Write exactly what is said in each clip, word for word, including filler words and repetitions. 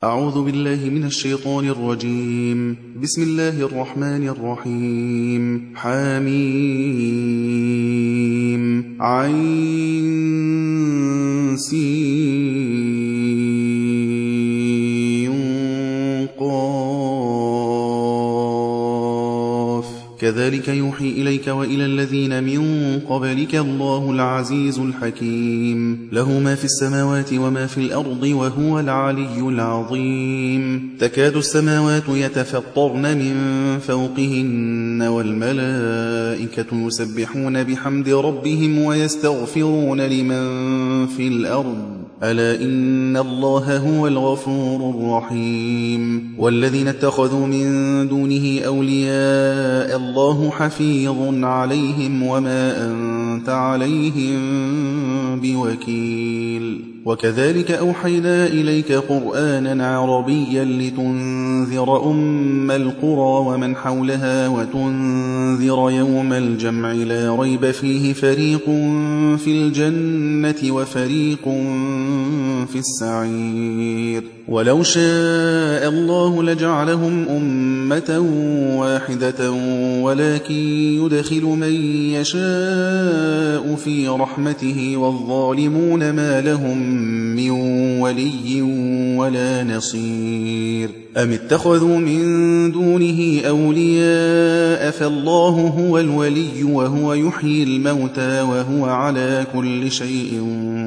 أعوذ بالله من الشيطان الرجيم. بسم الله الرحمن الرحيم. حميم عين سين قاف كذلك يوحي إليك وإلى الذين من قبلك الله العزيز الحكيم له ما في السماوات وما في الأرض وهو العلي العظيم تكاد السماوات يتفطرن من فوقهن والملائكة يسبحون بحمد ربهم ويستغفرون لمن في الأرض ألا إن الله هو الغفور الرحيم والذين اتخذوا من دونه أولياء الله حفيظ عليهم وما أنت عليهم بوكيل وكذلك أوحينا إليك قرآنا عربيا لتنذر أم القرى ومن حولها وتنذر يوم الجمع لا ريب فيه فريق في الجنة وفريق في السعير ولو شاء الله لجعلهم أمة واحدة ولكن يدخل من يشاء في رحمته والظالمون ما لهم من ولي ولا نصير أم اتخذوا من دونه أولياء فالله هو الولي وهو يحيي الموتى وهو على كل شيء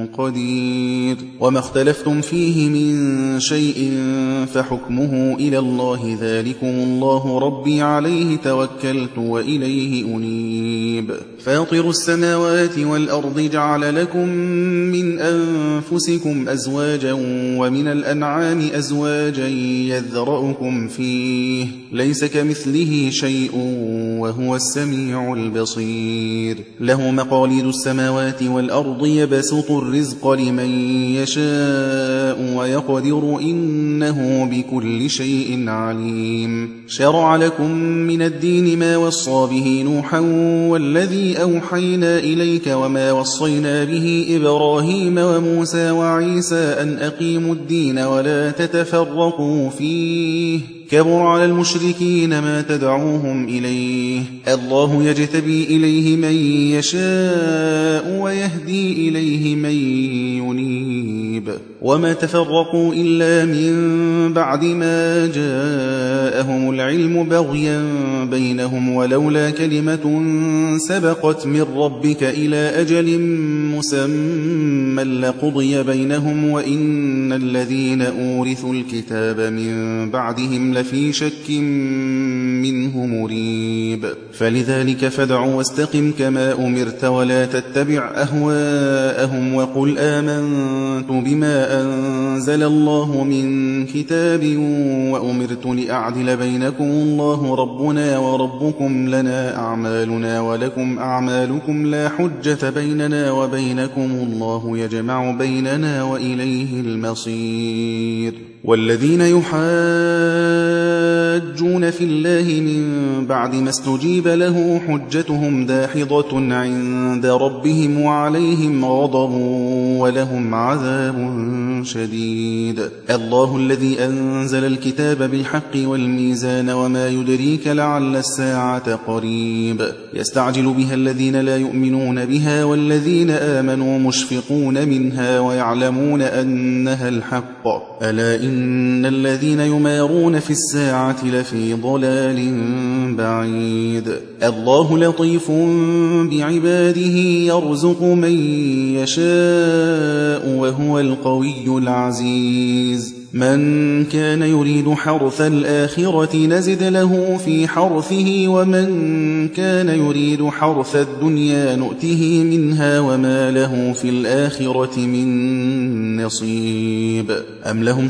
قدير وما اختلفتم فيه من شيء فحكمه إلى الله ذلكم الله ربي عليه توكلت وإليه أنيب فاطر السماوات والأرض جعل لكم من أنفسكم أزواجا ومن الأنعام أزواجا يذرأكم فيه ليس كمثله شيء وهو السميع البصير له مقاليد السماوات والأرض يبسط الرزق لمن يشاء ويقدر إنه بكل شيء عليم شرع لكم من الدين ما وصى به نوحا والذي أوحينا إليك وما وصينا به إبراهيم وموسى وعيسى أن أقيموا الدين ولا تتفرقوا فيه كبر على المشركين ما تدعوهم إليه الله يجتبي إليه من يشاء ويهدي إليه من ينيب وما تفرقوا إلا من بعد ما جاءهم العلم بغيا بينهم ولولا كلمة سبقت من ربك إلى أجل مسمى لقضي بينهم وإن الذين أورثوا الكتاب من بعدهم لفي شك منه مريب فلذلك فادع واستقم كما أمرت ولا تتبع أهواءهم وقل آمنت بما أنزل الله من كتاب وأمرت لأعدل بينكم الله ربنا وربكم لنا أعمالنا ولكم أعمالكم لا حجة بيننا وبينكم الله يجمع بيننا وإليه المصير والذين يحاجون في الله من بعد ما استجيب له حجتهم داحضة عند ربهم وعليهم غضب ولهم عذاب شديد الله الذي أنزل الكتاب بالحق والميزان وما يدريك لعل الساعة قريب يستعجل بها الذين لا يؤمنون بها والذين آمنوا مشفقون منها ويعلمون أنها الحق ألا إن الذين يمارون في الساعة لفي ضلال بعيد الله لطيف بعباده يرزق من يشاء وهو القوي العزيز من كان يريد حرث الآخرة نزد له في حرثه ومن كان يريد حرث الدنيا نؤته منها وما له في الآخرة من نصيب أم لهم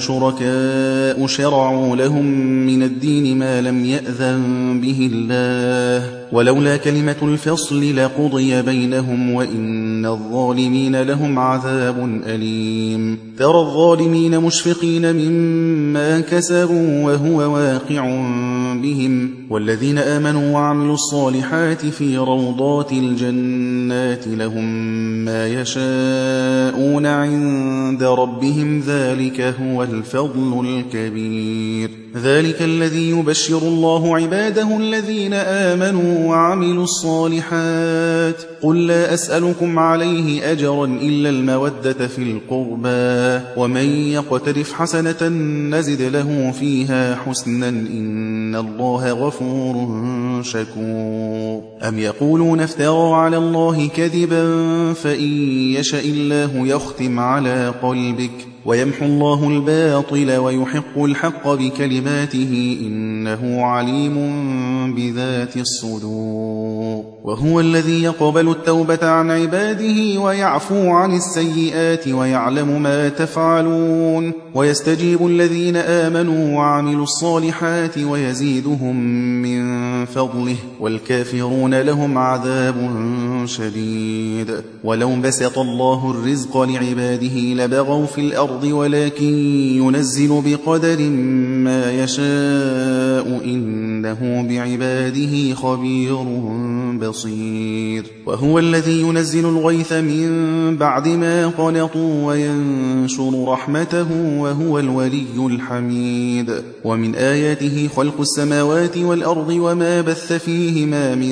شركاء شرعوا لهم من الدين ما لم يأذن به الله ولولا كلمة الفصل لقضي بينهم وإن الظالمين لهم عذاب أليم ترى الظالمين مشفقين مما كسبوا وهو واقع بهم والذين آمنوا وعملوا الصالحات في روضات الجنات لهم ما يشاءون عند ربهم ذلك هو الفضل الكبير ذلك الذي يبشر الله عباده الذين آمنوا وعملوا الصالحات قل لا أسألكم عليه أجرا إلا المودة في القربى ومن يقترف حسنة نزد له فيها حسنا إن الله غفور شكور أم يقولون افترى على الله كذبا فإن يشأ الله يختم على قلبك ويمحو الله الباطل ويحق الحق بكلماته إنه عليم بذات الصدور وهو الذي يقبل التوبة عن عباده ويعفو عن السيئات ويعلم ما تفعلون ويستجيب الذين آمنوا وعملوا الصالحات ويزيدهم من فضله والكافرون لهم عذاب شديد ولو بسط الله الرزق لعباده لبغوا في الأرض ولكن ينزل بقدر ما يشاء إنه بعباده خبير بصير وهو الذي ينزل الغيث من بعد ما قنطوا وينشر رحمته وهو الولي الحميد ومن آياته خلق السماوات والأرض وما بث فيهما من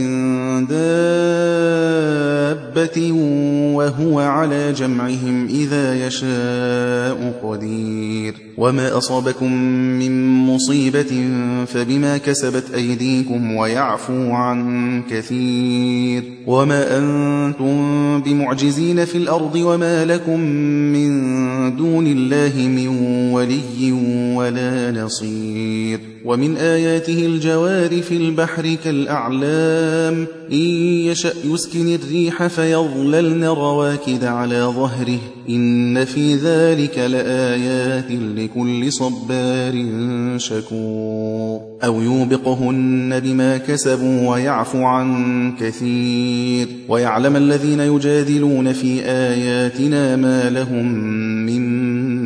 دابة وهو على جمعهم إذا يشاء قدير وما أصابكم من مصيبة فبما كسبت أيديكم ويعفو عن كثير وما أنتم بمعجزين في الأرض وما لكم من دون الله من ولي ولا نصير ومن آياته الجوار في البحر كالأعلام إن يشأ يسكن الريح فيظللن رواكد على ظهره إن في ذلك لآيات لكل صبار شكور أو يوبقهن بما كسبوا ويعفو عن كثير ويعلم الذين يجادلون في آياتنا ما لهم من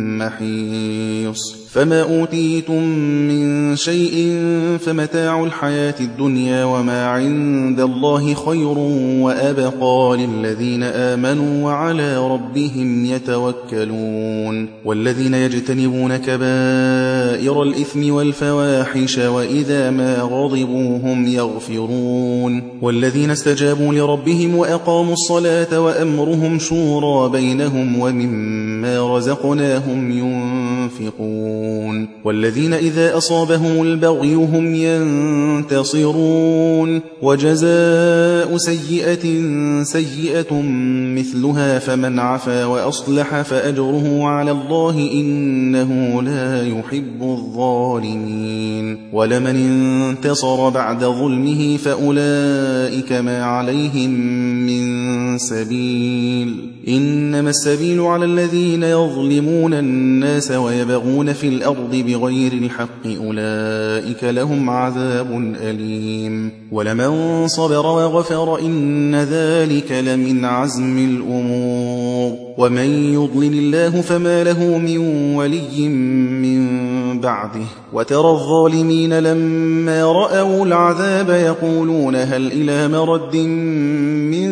محيص فما أوتيتم من شيء فمتاع الحياة الدنيا وما عند الله خير وأبقى للذين آمنوا وعلى ربهم يتوكلون والذين يجتنبون كبائر الإثم والفواحش وإذا ما غضبوا هم يغفرون والذين استجابوا لربهم وأقاموا الصلاة وأمرهم شورى بينهم ومما رزقناهم ينفقون والذين إذا أصابهم البغي هم ينتصرون وجزاء سيئة سيئة مثلها فمن عفا وأصلح فأجره على الله إنه لا يحب الظالمين ولمن انتصر بعد ظلمه فأولئك ما عليهم من سبيل إنما السبيل على الذين يظلمون الناس ويبغون في الأرض بغير الحق أولئك لهم عذاب أليم ولمن صبر وغفر إن ذلك لمن عزم الأمور ومن يضلل الله فما له من ولي من بعده وترى الظالمين لما رأوا العذاب يقولون هل إلى مرد من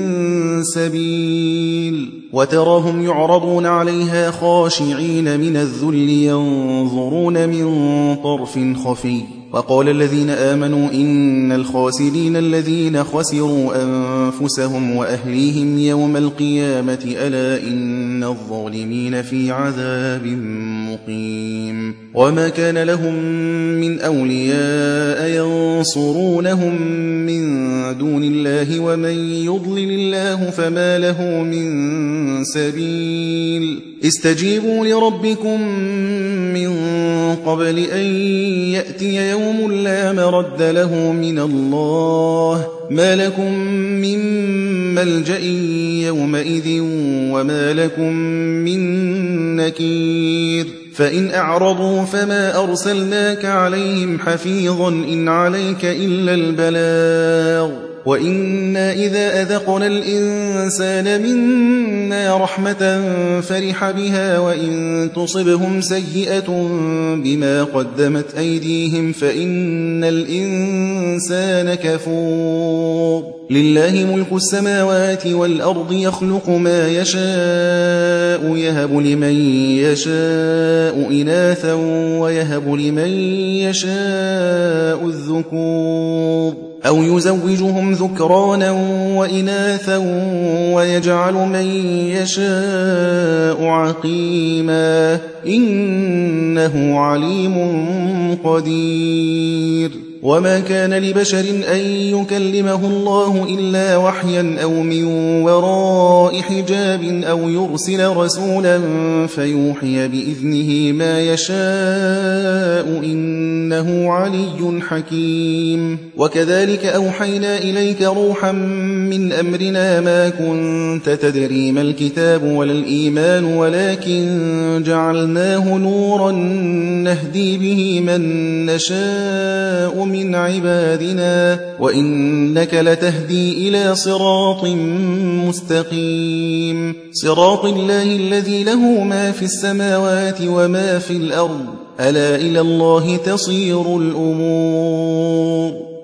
سبيل وتراهم يعرضون عليها خاشعين من الذل ينظرون من طرف خفي وقال الذين آمنوا إن الخاسرين الذين خسروا أنفسهم وأهليهم يوم القيامة ألا إن الظالمين في عذاب مقيم وما كان لهم من أولياء ينصرونهم من دون الله ومن يضلل الله فما له من سبيل استجيبوا لربكم من قبل أن يأتي يوم لا مرد له من الله ما لكم من ملجأ يومئذ وما لكم من نكير فإن أعرضوا فما أرسلناك عليهم حفيظا إن عليك إلا البلاغ وإنا إذا أذقنا الإنسان منا رحمة فرح بها وإن تصبهم سيئة بما قدمت أيديهم فإن الإنسان كفور لله ملك السماوات والأرض يخلق ما يشاء يهب لمن يشاء إناثا ويهب لمن يشاء الذكور أو يزوجهم ذكرانا وإناثا ويجعل من يشاء عقيما إنه عليم قدير وما كان لبشر أن يكلمه الله إلا وحيا أو من وراء حجاب أو يرسل رسولا فيوحي بإذنه ما يشاء إنه علي حكيم وكذلك أوحينا إليك روحا من أمرنا ما كنت تدري ما الكتاب ولا الإيمان ولكن جعلناه نورا نهدي به من نشاء من عبادنا وإنك لتهدي إلى صراط مستقيم صراط الله الذي له ما في السماوات وما في الأرض ألا إلى الله تصير الأمور